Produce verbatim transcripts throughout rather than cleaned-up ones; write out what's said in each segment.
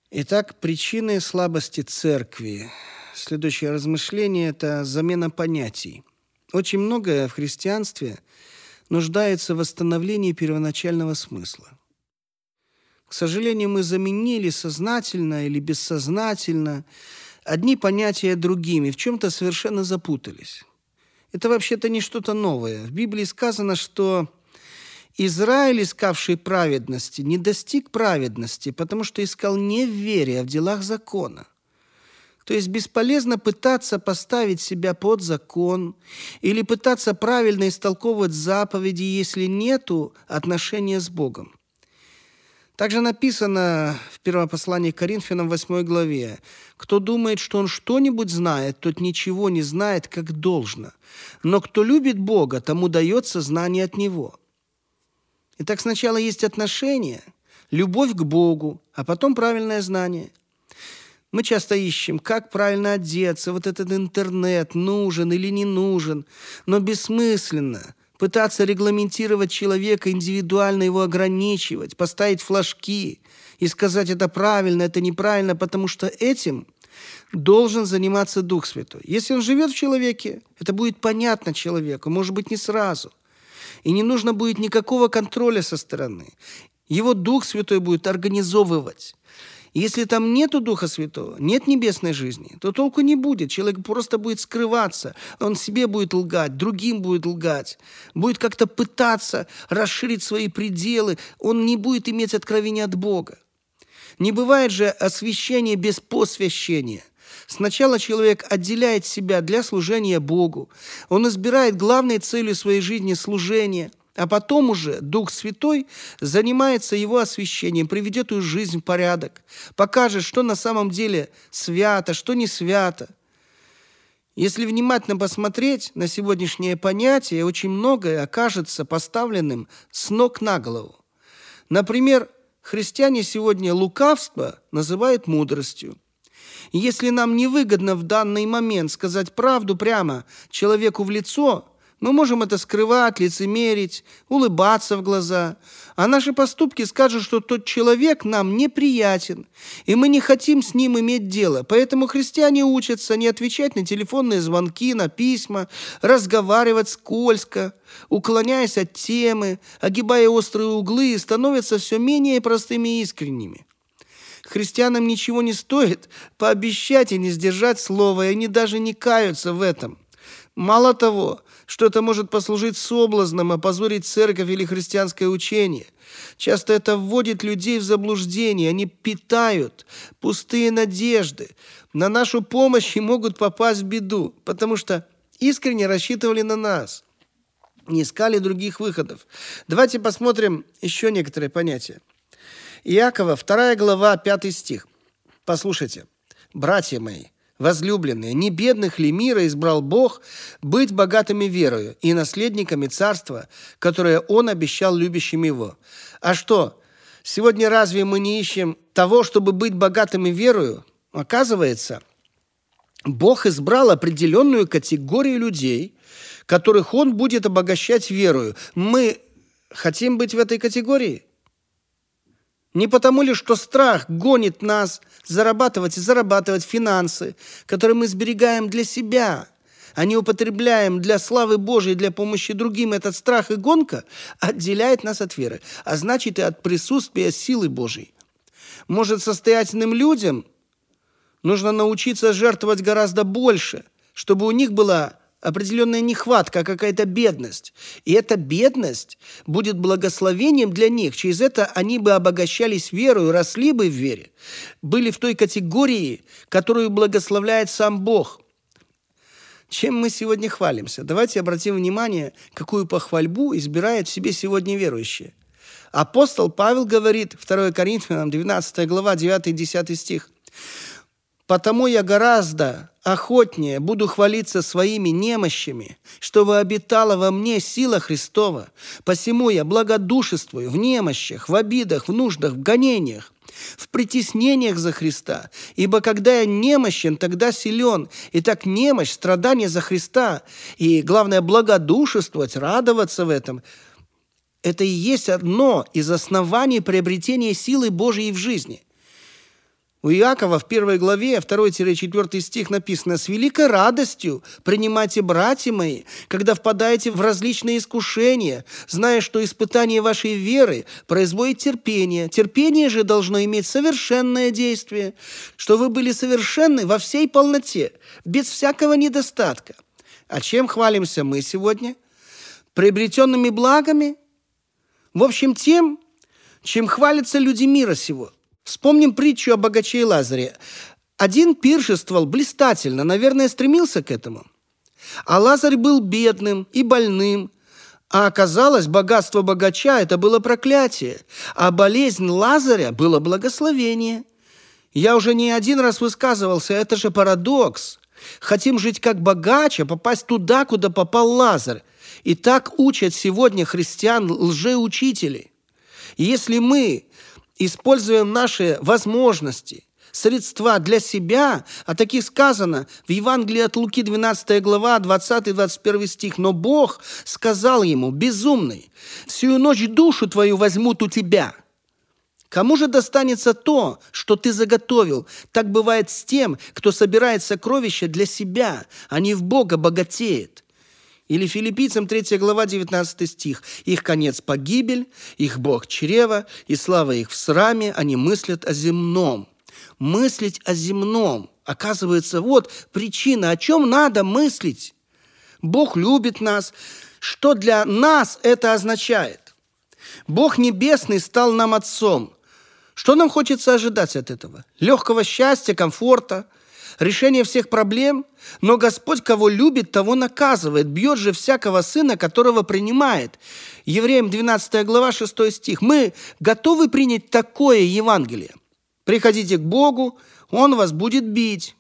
Итак, причины слабости церкви. Следующее размышление – это замена понятий. Очень многое в христианстве нуждается в восстановлении первоначального смысла. К сожалению, мы заменили сознательно или бессознательно одни понятия другими, в чем-то совершенно запутались. Это вообще-то не что-то новое. В Библии сказано, что Израиль, искавший праведности, не достиг праведности, потому что искал не в вере, а в делах закона. То есть бесполезно пытаться поставить себя под закон или пытаться правильно истолковывать заповеди, если нету отношения с Богом. Также написано в первом послании к Коринфянам, восьмой главе: «Кто думает, что он что-нибудь знает, тот ничего не знает, как должно. Но кто любит Бога, тому дается знание от Него». Итак, сначала есть отношения, любовь к Богу, а потом правильное знание. Мы часто ищем, как правильно одеться, вот этот интернет, нужен или не нужен, но бессмысленно пытаться регламентировать человека, индивидуально его ограничивать, поставить флажки и сказать, это правильно, это неправильно, потому что этим должен заниматься Дух Святой. Если он живет в человеке, это будет понятно человеку, может быть, не сразу. И не нужно будет никакого контроля со стороны. Его Дух Святой будет организовывать. Если там нету Духа Святого, нет небесной жизни, то толку не будет. Человек просто будет скрываться. Он себе будет лгать, другим будет лгать. Будет как-то пытаться расширить свои пределы. Он не будет иметь откровения от Бога. Не бывает же освящения без посвящения. Сначала человек отделяет себя для служения Богу. Он избирает главной целью своей жизни служение, а потом уже Дух Святой занимается его освящением, приведет ее жизнь в порядок, покажет, что на самом деле свято, что не свято. Если внимательно посмотреть на сегодняшнее понятие, очень многое окажется поставленным с ног на голову. Например, христиане сегодня лукавство называют мудростью. Если нам невыгодно в данный момент сказать правду прямо человеку в лицо, мы можем это скрывать, лицемерить, улыбаться в глаза. А наши поступки скажут, что тот человек нам неприятен, и мы не хотим с ним иметь дело. Поэтому христиане учатся не отвечать на телефонные звонки, на письма, разговаривать скользко, уклоняясь от темы, огибая острые углы, и становятся все менее простыми и искренними. Христианам ничего не стоит пообещать и не сдержать слова, и они даже не каются в этом. Мало того, что это может послужить соблазном, опозорить церковь или христианское учение. Часто это вводит людей в заблуждение, они питают пустые надежды на нашу помощь и могут попасть в беду, потому что искренне рассчитывали на нас, не искали других выходов. Давайте посмотрим еще некоторые понятия. Иакова, вторая глава, пятый стих. Послушайте. «Братья мои, возлюбленные, не бедных ли мира избрал Бог быть богатыми верою и наследниками царства, которое Он обещал любящим Его? А что, сегодня разве мы не ищем того, чтобы быть богатыми верою? Оказывается, Бог избрал определенную категорию людей, которых Он будет обогащать верою. Мы хотим быть в этой категории? Не потому ли, что страх гонит нас зарабатывать и зарабатывать финансы, которые мы сберегаем для себя, а не употребляем для славы Божией, для помощи другим. Этот страх и гонка отделяет нас от веры, а значит и от присутствия силы Божией. Может, состоятельным людям нужно научиться жертвовать гораздо больше, чтобы у них была определенная нехватка, какая-то бедность. И эта бедность будет благословением для них. Через это они бы обогащались верою, росли бы в вере, были в той категории, которую благословляет сам Бог. Чем мы сегодня хвалимся? Давайте обратим внимание, какую похвальбу избирают в себе сегодня верующие. Апостол Павел говорит, второе Коринфянам, двенадцатая глава, девятый-десятый стих: «Потому я гораздо охотнее буду хвалиться своими немощами, чтобы обитала во мне сила Христова. Посему я благодушествую в немощах, в обидах, в нуждах, в гонениях, в притеснениях за Христа. Ибо когда я немощен, тогда силен. Итак, немощь, страдание за Христа, и, главное, благодушествовать, радоваться в этом – это и есть одно из оснований приобретения силы Божьей в жизни». У Иакова в первой главе, второй-четвёртый стих написано: «С великой радостью принимайте, братья мои, когда впадаете в различные искушения, зная, что испытание вашей веры производит терпение. Терпение же должно иметь совершенное действие, что вы были совершенны во всей полноте, без всякого недостатка». А чем хвалимся мы сегодня? Приобретенными благами? В общем, тем, чем хвалятся люди мира сего. Вспомним притчу о богаче и Лазаре. Один пиршествовал блистательно, наверное, стремился к этому. А Лазарь был бедным и больным. А оказалось, богатство богача – это было проклятие, а болезнь Лазаря – было благословение. Я уже не один раз высказывался, это же парадокс. Хотим жить как богач, а попасть туда, куда попал Лазарь. И так учат сегодня христиан лжеучители. И если мы используем наши возможности, средства для себя, а таких сказано в Евангелии от Луки, двенадцатая глава, двадцатый-двадцать первый стих. «Но Бог сказал ему: безумный, сию ночь душу твою возьмут у тебя. Кому же достанется то, что ты заготовил? Так бывает с тем, кто собирает сокровища для себя, а не в Бога богатеет». Или Филиппийцам третья глава, девятнадцатый стих. «Их конец погибель, их Бог чрево, и слава их в сраме, они мыслят о земном». Мыслить о земном. Оказывается, вот причина, о чем надо мыслить. Бог любит нас. Что для нас это означает? Бог небесный стал нам отцом. Что нам хочется ожидать от этого? Легкого счастья, комфорта, решения всех проблем? Но Господь, кого любит, того наказывает. Бьет же всякого сына, которого принимает. Евреям двенадцатая глава, шестой стих. Мы готовы принять такое Евангелие? Приходите к Богу, Он вас будет бить.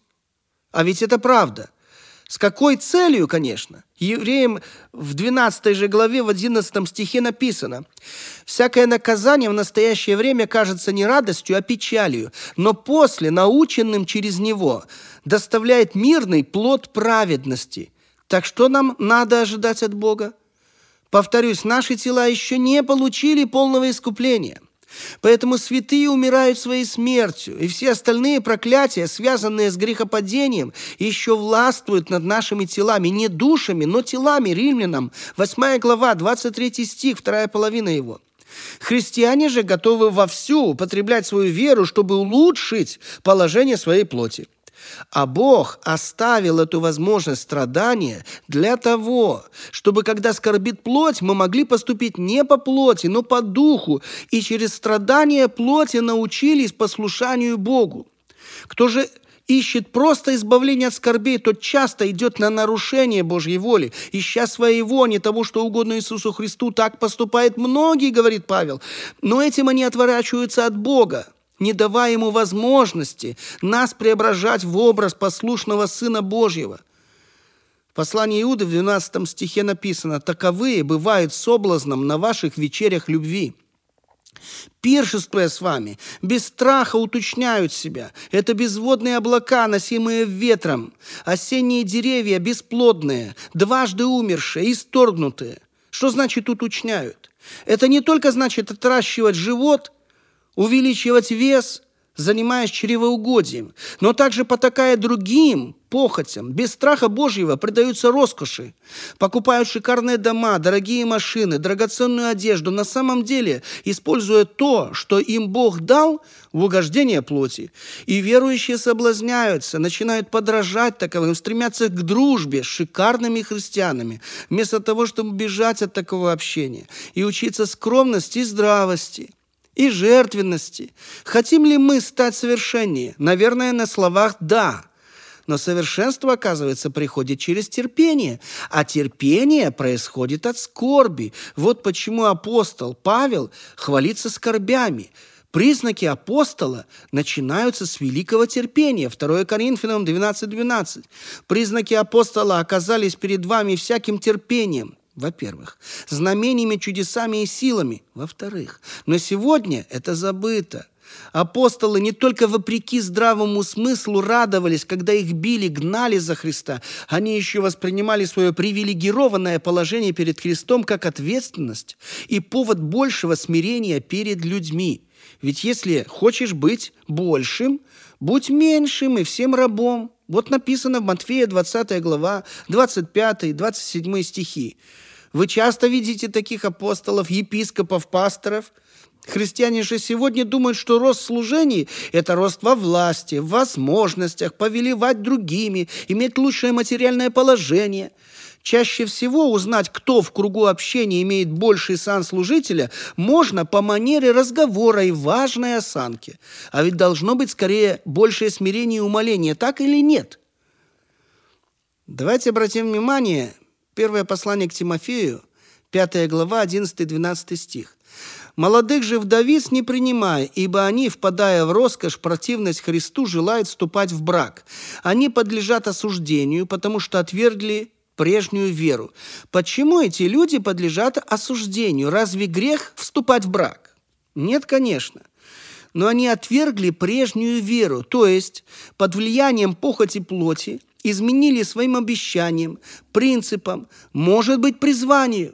А ведь это правда. С какой целью, конечно? Евреям в двенадцатой же главе, в одиннадцатом стихе написано: «Всякое наказание в настоящее время кажется не радостью, а печалью, но после, наученным через него, доставляет мирный плод праведности». Так что нам надо ожидать от Бога? Повторюсь, наши тела еще не получили полного искупления. Поэтому святые умирают своей смертью, и все остальные проклятия, связанные с грехопадением, еще властвуют над нашими телами, не душами, но телами. Римлянам, восьмая глава, двадцать третий стих, вторая половина его. Христиане же готовы вовсю употреблять свою веру, чтобы улучшить положение своей плоти. А Бог оставил эту возможность страдания для того, чтобы, когда скорбит плоть, мы могли поступить не по плоти, но по духу, и через страдания плоти научились послушанию Богу. Кто же ищет просто избавления от скорбей, тот часто идет на нарушение Божьей воли, ища своего, не того, что угодно Иисусу Христу. Так поступают многие, говорит Павел, но этим они отворачиваются от Бога, не давая Ему возможности нас преображать в образ послушного Сына Божьего. В послании Иуды в двенадцатом стихе написано: «Таковые бывают соблазном на ваших вечерях любви. Пиршествуя с вами, без страха уточняют себя. Это безводные облака, носимые ветром, осенние деревья бесплодные, дважды умершие, исторгнутые». Что значит уточняют? Это не только значит отращивать живот, увеличивать вес, занимаясь чревоугодием, но также потакая другим похотям, без страха Божьего предаются роскоши, покупают шикарные дома, дорогие машины, драгоценную одежду, на самом деле используя то, что им Бог дал, в угождение плоти. И верующие соблазняются, начинают подражать таковым, стремятся к дружбе с шикарными христианами, вместо того, чтобы бежать от такого общения и учиться скромности и здравости, и жертвенности. Хотим ли мы стать совершеннее? Наверное, на словах «да». Но совершенство, оказывается, приходит через терпение, а терпение происходит от скорби. Вот почему апостол Павел хвалится скорбями. Признаки апостола начинаются с великого терпения. второе Коринфянам двенадцать двенадцать. Признаки апостола оказались перед вами всяким терпением, во-первых, знамениями, чудесами и силами, во-вторых. Но сегодня это забыто. Апостолы не только вопреки здравому смыслу радовались, когда их били, гнали за Христа, они еще воспринимали свое привилегированное положение перед Христом как ответственность и повод большего смирения перед людьми. Ведь если хочешь быть большим, Будь меньшим и всем рабом. Вот написано в Матфея двадцатая глава, двадцать пятый, двадцать седьмой стихи. Вы часто видите таких апостолов, епископов, пасторов. Христиане же сегодня думают, что рост служений – это рост во власти, в возможностях, повелевать другими, иметь лучшее материальное положение. Чаще всего узнать, кто в кругу общения имеет больший сан служителя, можно по манере разговора и важной осанке. А ведь должно быть скорее большее смирение и умоление, так или нет? Давайте обратим внимание, первое послание к Тимофею, пятая глава, одиннадцатый-двенадцатый стих. «Молодых же вдовиц не принимай, ибо они, впадая в роскошь, противность Христу, желают вступать в брак. Они подлежат осуждению, потому что отвергли прежнюю веру». Почему эти люди подлежат осуждению? Разве грех вступать в брак? Нет, конечно. Но они отвергли прежнюю веру, то есть под влиянием похоти плоти изменили своим обещаниям, принципам, может быть, призванию.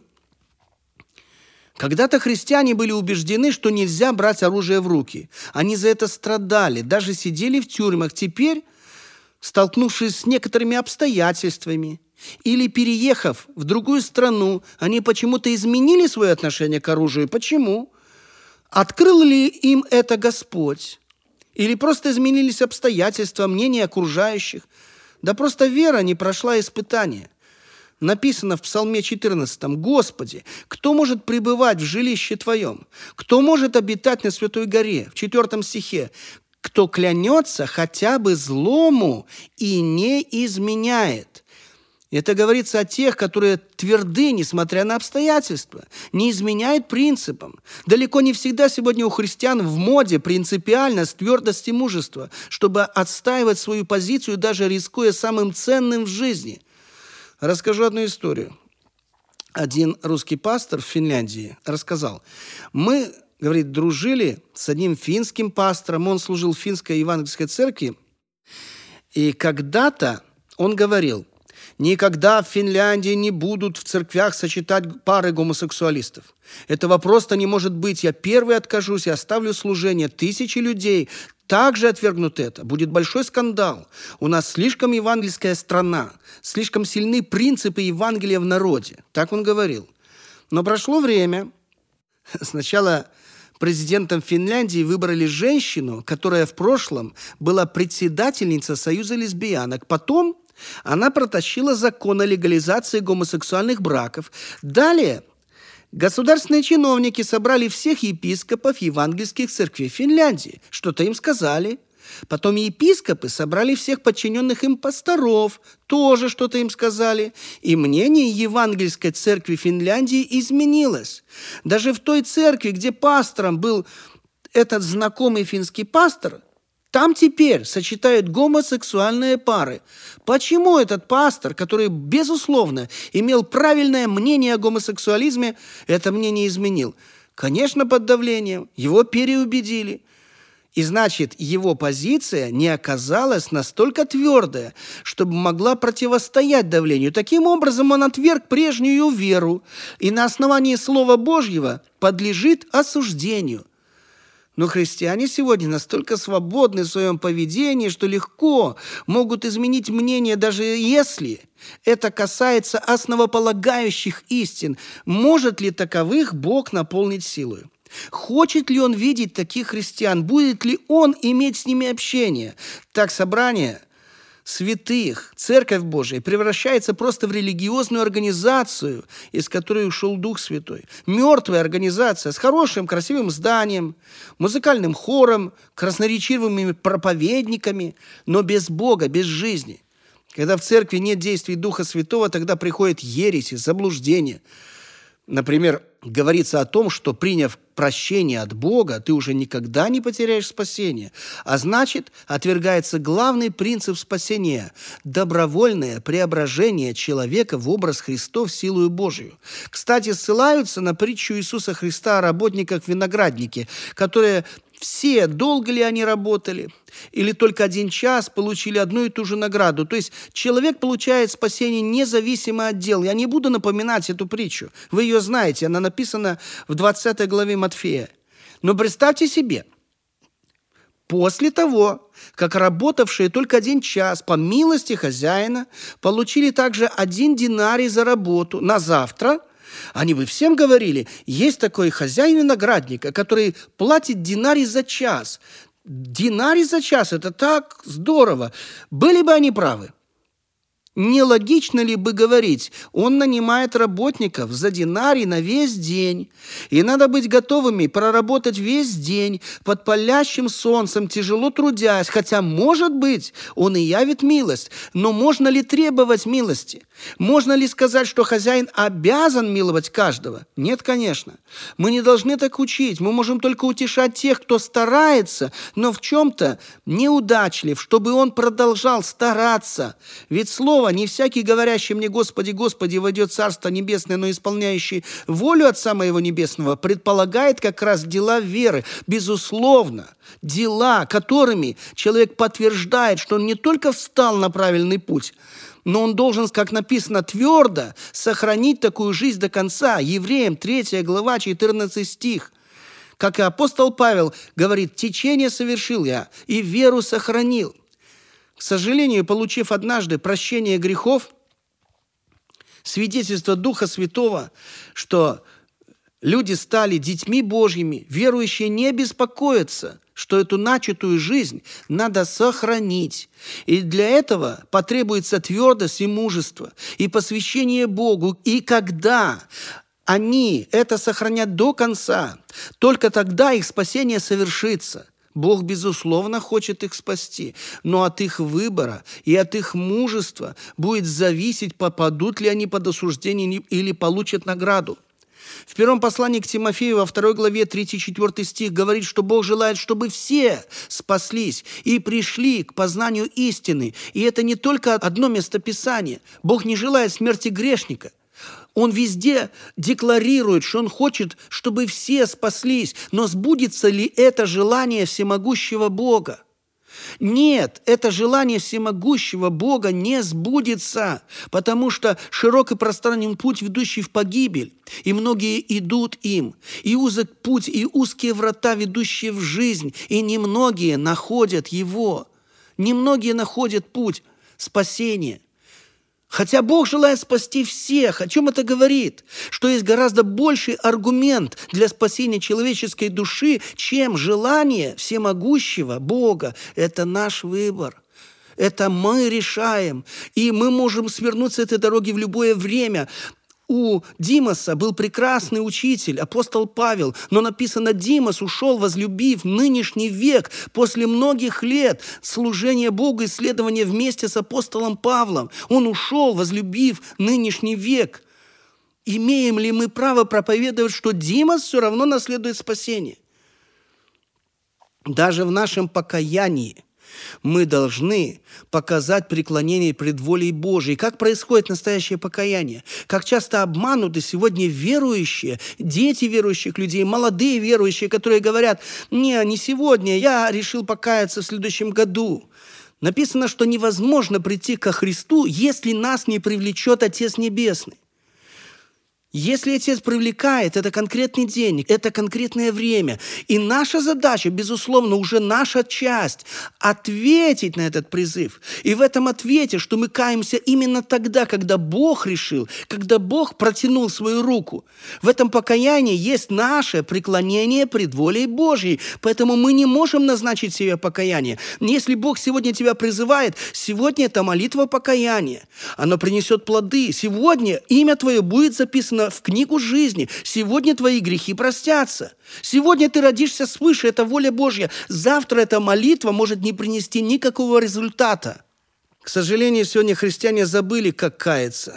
Когда-то христиане были убеждены, что нельзя брать оружие в руки. Они за это страдали, даже сидели в тюрьмах. Теперь, столкнувшись с некоторыми обстоятельствами или переехав в другую страну, они почему-то изменили свое отношение к оружию. Почему? Открыл ли им это Господь? Или просто изменились обстоятельства, мнения окружающих? Да просто вера не прошла испытания. Написано в Псалме четырнадцатом: «Господи, кто может пребывать в жилище Твоем? Кто может обитать на святой горе?» В четвертом стихе: «Кто клянется хотя бы злому и не изменяет». Это говорится о тех, которые тверды, несмотря на обстоятельства, не изменяют принципам. Далеко не всегда сегодня у христиан в моде принципиальность, твердость и мужество, чтобы отстаивать свою позицию, даже рискуя самым ценным в жизни. Расскажу одну историю. Один русский пастор в Финляндии рассказал: мы, говорит, дружили с одним финским пастором, он служил в финской евангельской церкви, и когда-то он говорил: никогда в Финляндии не будут в церквях сочетать пары гомосексуалистов. Этого просто не может быть. Я первый откажусь и оставлю служение. Тысячи людей также отвергнут это. Будет большой скандал. У нас слишком евангельская страна, слишком сильны принципы Евангелия в народе. Так он говорил. Но прошло время. Сначала президентом Финляндии выбрали женщину, которая в прошлом была председательницей Союза лесбиянок. Потом она протащила закон о легализации гомосексуальных браков. Далее государственные чиновники собрали всех епископов евангельских церквей Финляндии. Что-то им сказали. Потом епископы собрали всех подчиненных им пасторов. Тоже что-то им сказали. И мнение евангельской церкви Финляндии изменилось. Даже в той церкви, где пастором был этот знакомый финский пастор, там теперь сочетают гомосексуальные пары. Почему этот пастор, который, безусловно, имел правильное мнение о гомосексуализме, это мнение изменил? Конечно, под давлением. Его переубедили. И значит, его позиция не оказалась настолько твердая, чтобы могла противостоять давлению. Таким образом, он отверг прежнюю веру и на основании Слова Божьего подлежит осуждению. Но христиане сегодня настолько свободны в своем поведении, что легко могут изменить мнение, даже если это касается основополагающих истин. Может ли таковых Бог наполнить силой? Хочет ли Он видеть таких христиан? Будет ли Он иметь с ними общение? Так собрание святых, Церковь Божия превращается просто в религиозную организацию, из которой ушел Дух Святой. Мертвая организация с хорошим, красивым зданием, музыкальным хором, красноречивыми проповедниками, но без Бога, без жизни. Когда в церкви нет действий Духа Святого, тогда приходит ересь, заблуждение. Например, говорится о том, что, приняв прощение от Бога, ты уже никогда не потеряешь спасение. А значит, отвергается главный принцип спасения – добровольное преображение человека в образ Христов силою Божию. Кстати, ссылаются на притчу Иисуса Христа о работниках в винограднике, которые все, долго ли они работали, или только один час, получили одну и ту же награду. То есть человек получает спасение независимо от дел. Я не буду напоминать эту притчу. Вы ее знаете, она написана в двадцатой главе Матфея. Но представьте себе, после того, как работавшие только один час по милости хозяина получили также один динарий за работу на завтра, они бы всем говорили, есть такой хозяин виноградника, который платит динарий за час. Динарий за час – это так здорово. Были бы они правы. Нелогично ли бы говорить, он нанимает работников за динарий на весь день, и надо быть готовыми проработать весь день под палящим солнцем, тяжело трудясь, хотя, может быть, он и явит милость, но можно ли требовать милости? Можно ли сказать, что хозяин обязан миловать каждого? Нет, конечно. Мы не должны так учить, мы можем только утешать тех, кто старается, но в чем-то неудачлив, чтобы он продолжал стараться. Ведь слово «не всякий, говорящий мне, Господи, Господи, войдет в Царство Небесное, но исполняющий волю Отца Моего Небесного», предполагает как раз дела веры. Безусловно, дела, которыми человек подтверждает, что он не только встал на правильный путь, но он должен, как написано, твердо сохранить такую жизнь до конца. Евреям третья глава, четырнадцатый стих. Как и апостол Павел говорит, «Течение совершил я, и веру сохранил». К сожалению, получив однажды прощение грехов, свидетельство Духа Святого, что люди стали детьми Божьими, верующие не беспокоятся, что эту начатую жизнь надо сохранить. И для этого потребуется твердость и мужество, и посвящение Богу. И когда они это сохранят до конца, только тогда их спасение совершится. Бог, безусловно, хочет их спасти, но от их выбора и от их мужества будет зависеть, попадут ли они под осуждение или получат награду. В первом послании к Тимофею во второй главе третий-четвёртый стих говорит, что Бог желает, чтобы все спаслись и пришли к познанию истины. И это не только одно местописание. Бог не желает смерти грешника. Он везде декларирует, что он хочет, чтобы все спаслись. Но сбудется ли это желание всемогущего Бога? Нет, это желание всемогущего Бога не сбудется, потому что широк и пространен путь, ведущий в погибель, и многие идут им. И узок путь, и узкие врата, ведущие в жизнь, и немногие находят его. Немногие находят путь спасения. Хотя Бог желает спасти всех. О чем это говорит? Что есть гораздо больший аргумент для спасения человеческой души, чем желание всемогущего Бога. Это наш выбор. Это мы решаем. И мы можем свернуть с этой дороги в любое время. У Димаса был прекрасный учитель, апостол Павел, но написано, Димас ушел, возлюбив нынешний век после многих лет служения Богу, исследования вместе с апостолом Павлом. Он ушел, возлюбив нынешний век. Имеем ли мы право проповедовать, что Димас все равно наследует спасение? Даже в нашем покаянии мы должны показать преклонение пред волей Божией. Как происходит настоящее покаяние? Как часто обмануты сегодня верующие, дети верующих людей, молодые верующие, которые говорят, не, не сегодня, я решил покаяться в следующем году. Написано, что невозможно прийти ко Христу, если нас не привлечет Отец Небесный. Если Отец привлекает, это конкретный день, это конкретное время. И наша задача, безусловно, уже наша часть – ответить на этот призыв. И в этом ответе, что мы каемся именно тогда, когда Бог решил, когда Бог протянул свою руку. В этом покаянии есть наше преклонение пред волей Божьей. Поэтому мы не можем назначить себе покаяние. Если Бог сегодня тебя призывает, сегодня это молитва покаяния. Оно принесет плоды. Сегодня имя твое будет записано в книгу жизни. Сегодня твои грехи простятся. Сегодня ты родишься свыше, это воля Божья. Завтра эта молитва может не принести никакого результата. К сожалению, сегодня христиане забыли, как каяться.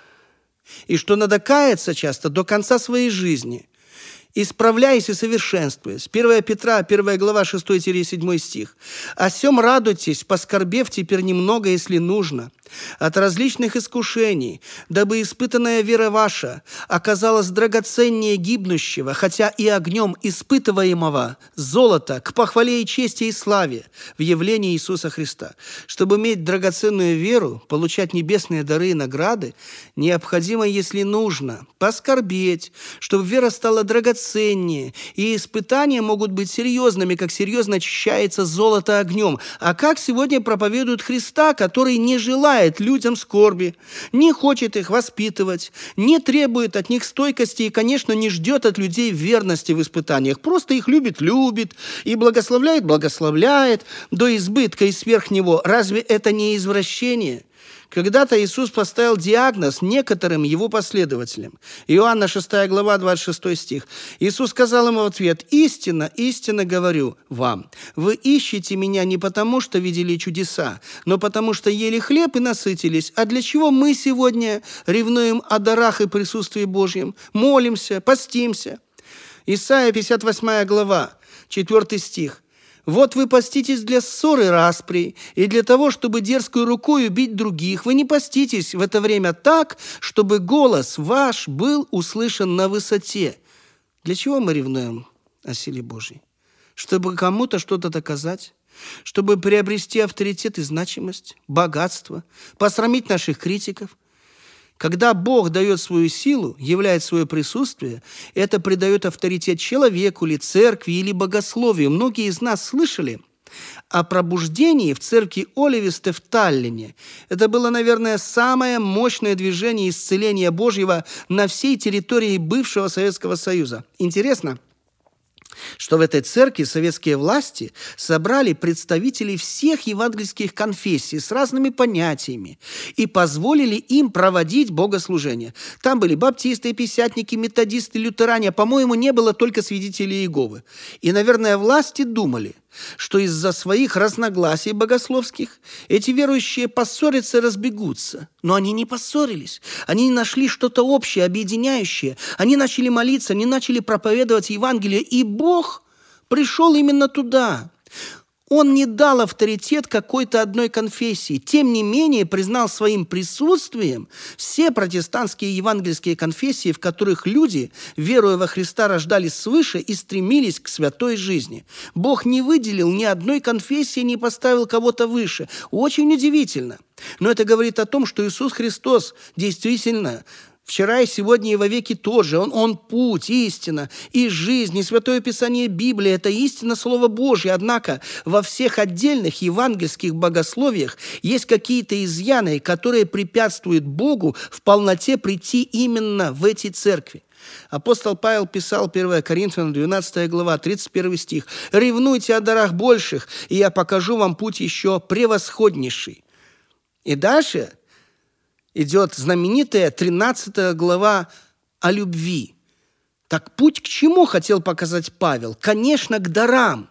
И что надо каяться часто до конца своей жизни. «Исправляйся и совершенствуясь». первое Петра, первая глава, шестой-седьмой стих. «О сем радуйтесь, поскорбев теперь немного, если нужно. от различных искушений, дабы испытанная вера ваша оказалась драгоценнее гибнущего, хотя и огнем испытываемого золота, к похвале и чести и славе в явлении Иисуса Христа. Чтобы иметь драгоценную веру, получать небесные дары и награды, необходимо, если нужно, поскорбеть, чтобы вера стала драгоценнее, и испытания могут быть серьезными, как серьезно очищается золото огнем. А как сегодня проповедуют Христа, который не желает людям скорби, не хочет их воспитывать, не требует от них стойкости и, конечно, не ждет от людей верности в испытаниях, просто их любит, любит и благословляет, благословляет до избытка и сверх него. Разве это не извращение? Когда-то Иисус поставил диагноз некоторым его последователям. Иоанна шестая глава, двадцать шестой стих. Иисус сказал ему в ответ: «Истинно, истинно говорю вам, вы ищете меня не потому, что видели чудеса, но потому, что ели хлеб и насытились. А для чего мы сегодня ревнуем о дарах и присутствии Божьем? Молимся, постимся». Исайя пятьдесят восьмая глава, четвёртый стих. «Вот вы поститесь для ссоры распри, и для того, чтобы дерзкой рукой убить других. Вы не поститесь в это время так, чтобы голос ваш был услышан на высоте». Для чего мы ревнуем о силе Божьей? Чтобы кому-то что-то доказать? Чтобы приобрести авторитет и значимость, богатство, посрамить наших критиков? Когда Бог дает свою силу, являет свое присутствие, это придает авторитет человеку или церкви, или богословию. Многие из нас слышали о пробуждении в церкви Оливисте в Таллине. Это было, наверное, самое мощное движение исцеления Божьего на всей территории бывшего Советского Союза. Интересно, что в этой церкви советские власти собрали представителей всех евангельских конфессий с разными понятиями и позволили им проводить богослужение. Там были баптисты, пятидесятники, методисты, лютеране, а, по-моему, не было только свидетелей Иеговы. И, наверное, власти думали, что из-за своих разногласий богословских эти верующие поссорятся и разбегутся. Но они не поссорились. Они нашли что-то общее, объединяющее. Они начали молиться, они начали проповедовать Евангелие, и Бог пришел именно туда. Он не дал авторитет какой-то одной конфессии. Тем не менее, признал своим присутствием все протестантские евангельские конфессии, в которых люди, веруя во Христа, рождались свыше и стремились к святой жизни. Бог не выделил ни одной конфессии, не поставил кого-то выше. Очень удивительно. Но это говорит о том, что Иисус Христос действительно вчера и сегодня и вовеки тот же. Он, он путь, истина и жизнь, и Святое Писание Библии – это истина Слова Божье. Однако во всех отдельных евангельских богословиях есть какие-то изъяны, которые препятствуют Богу в полноте прийти именно в эти церкви. Апостол Павел писал, первое Коринфянам, двенадцатая глава, тридцать первый стих: «Ревнуйте о дарах больших, и я покажу вам путь еще превосходнейший». И дальше идет знаменитая тринадцатая глава о любви. Так путь к чему хотел показать Павел? Конечно, к дарам.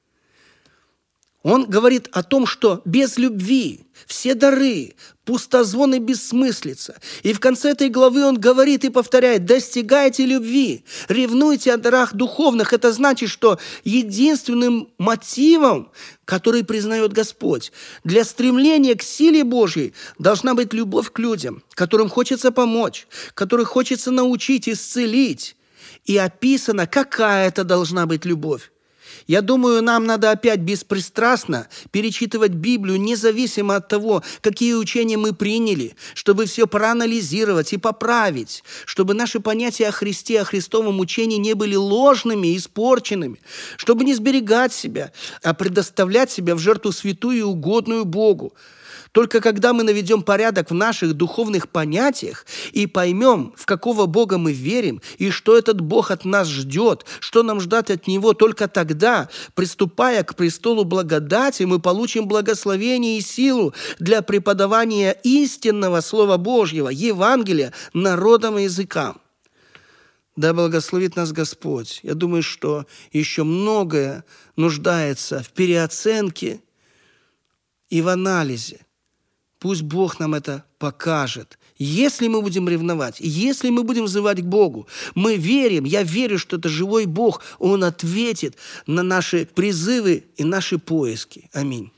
Он говорит о том, что без любви все дары, пустозвон и бессмыслица. И в конце этой главы он говорит и повторяет: достигайте любви, ревнуйте о дарах духовных. Это значит, что единственным мотивом, который признает Господь, для стремления к силе Божьей должна быть любовь к людям, которым хочется помочь, которых хочется научить, исцелить. И описано, какая это должна быть любовь. Я думаю, нам надо опять беспристрастно перечитывать Библию, независимо от того, какие учения мы приняли, чтобы все проанализировать и поправить, чтобы наши понятия о Христе, о Христовом учении не были ложными, испорченными, чтобы не сберегать себя, а предоставлять себя в жертву святую и угодную Богу. Только когда мы наведем порядок в наших духовных понятиях и поймем, в какого Бога мы верим и что этот Бог от нас ждет, что нам ждать от Него, только тогда, приступая к престолу благодати, мы получим благословение и силу для преподавания истинного Слова Божьего, Евангелия, народам и языкам. Да благословит нас Господь. Я думаю, что еще многое нуждается в переоценке и в анализе. Пусть Бог нам это покажет. Если мы будем ревновать, если мы будем взывать к Богу, мы верим, я верю, что это живой Бог, Он ответит на наши призывы и наши поиски. Аминь.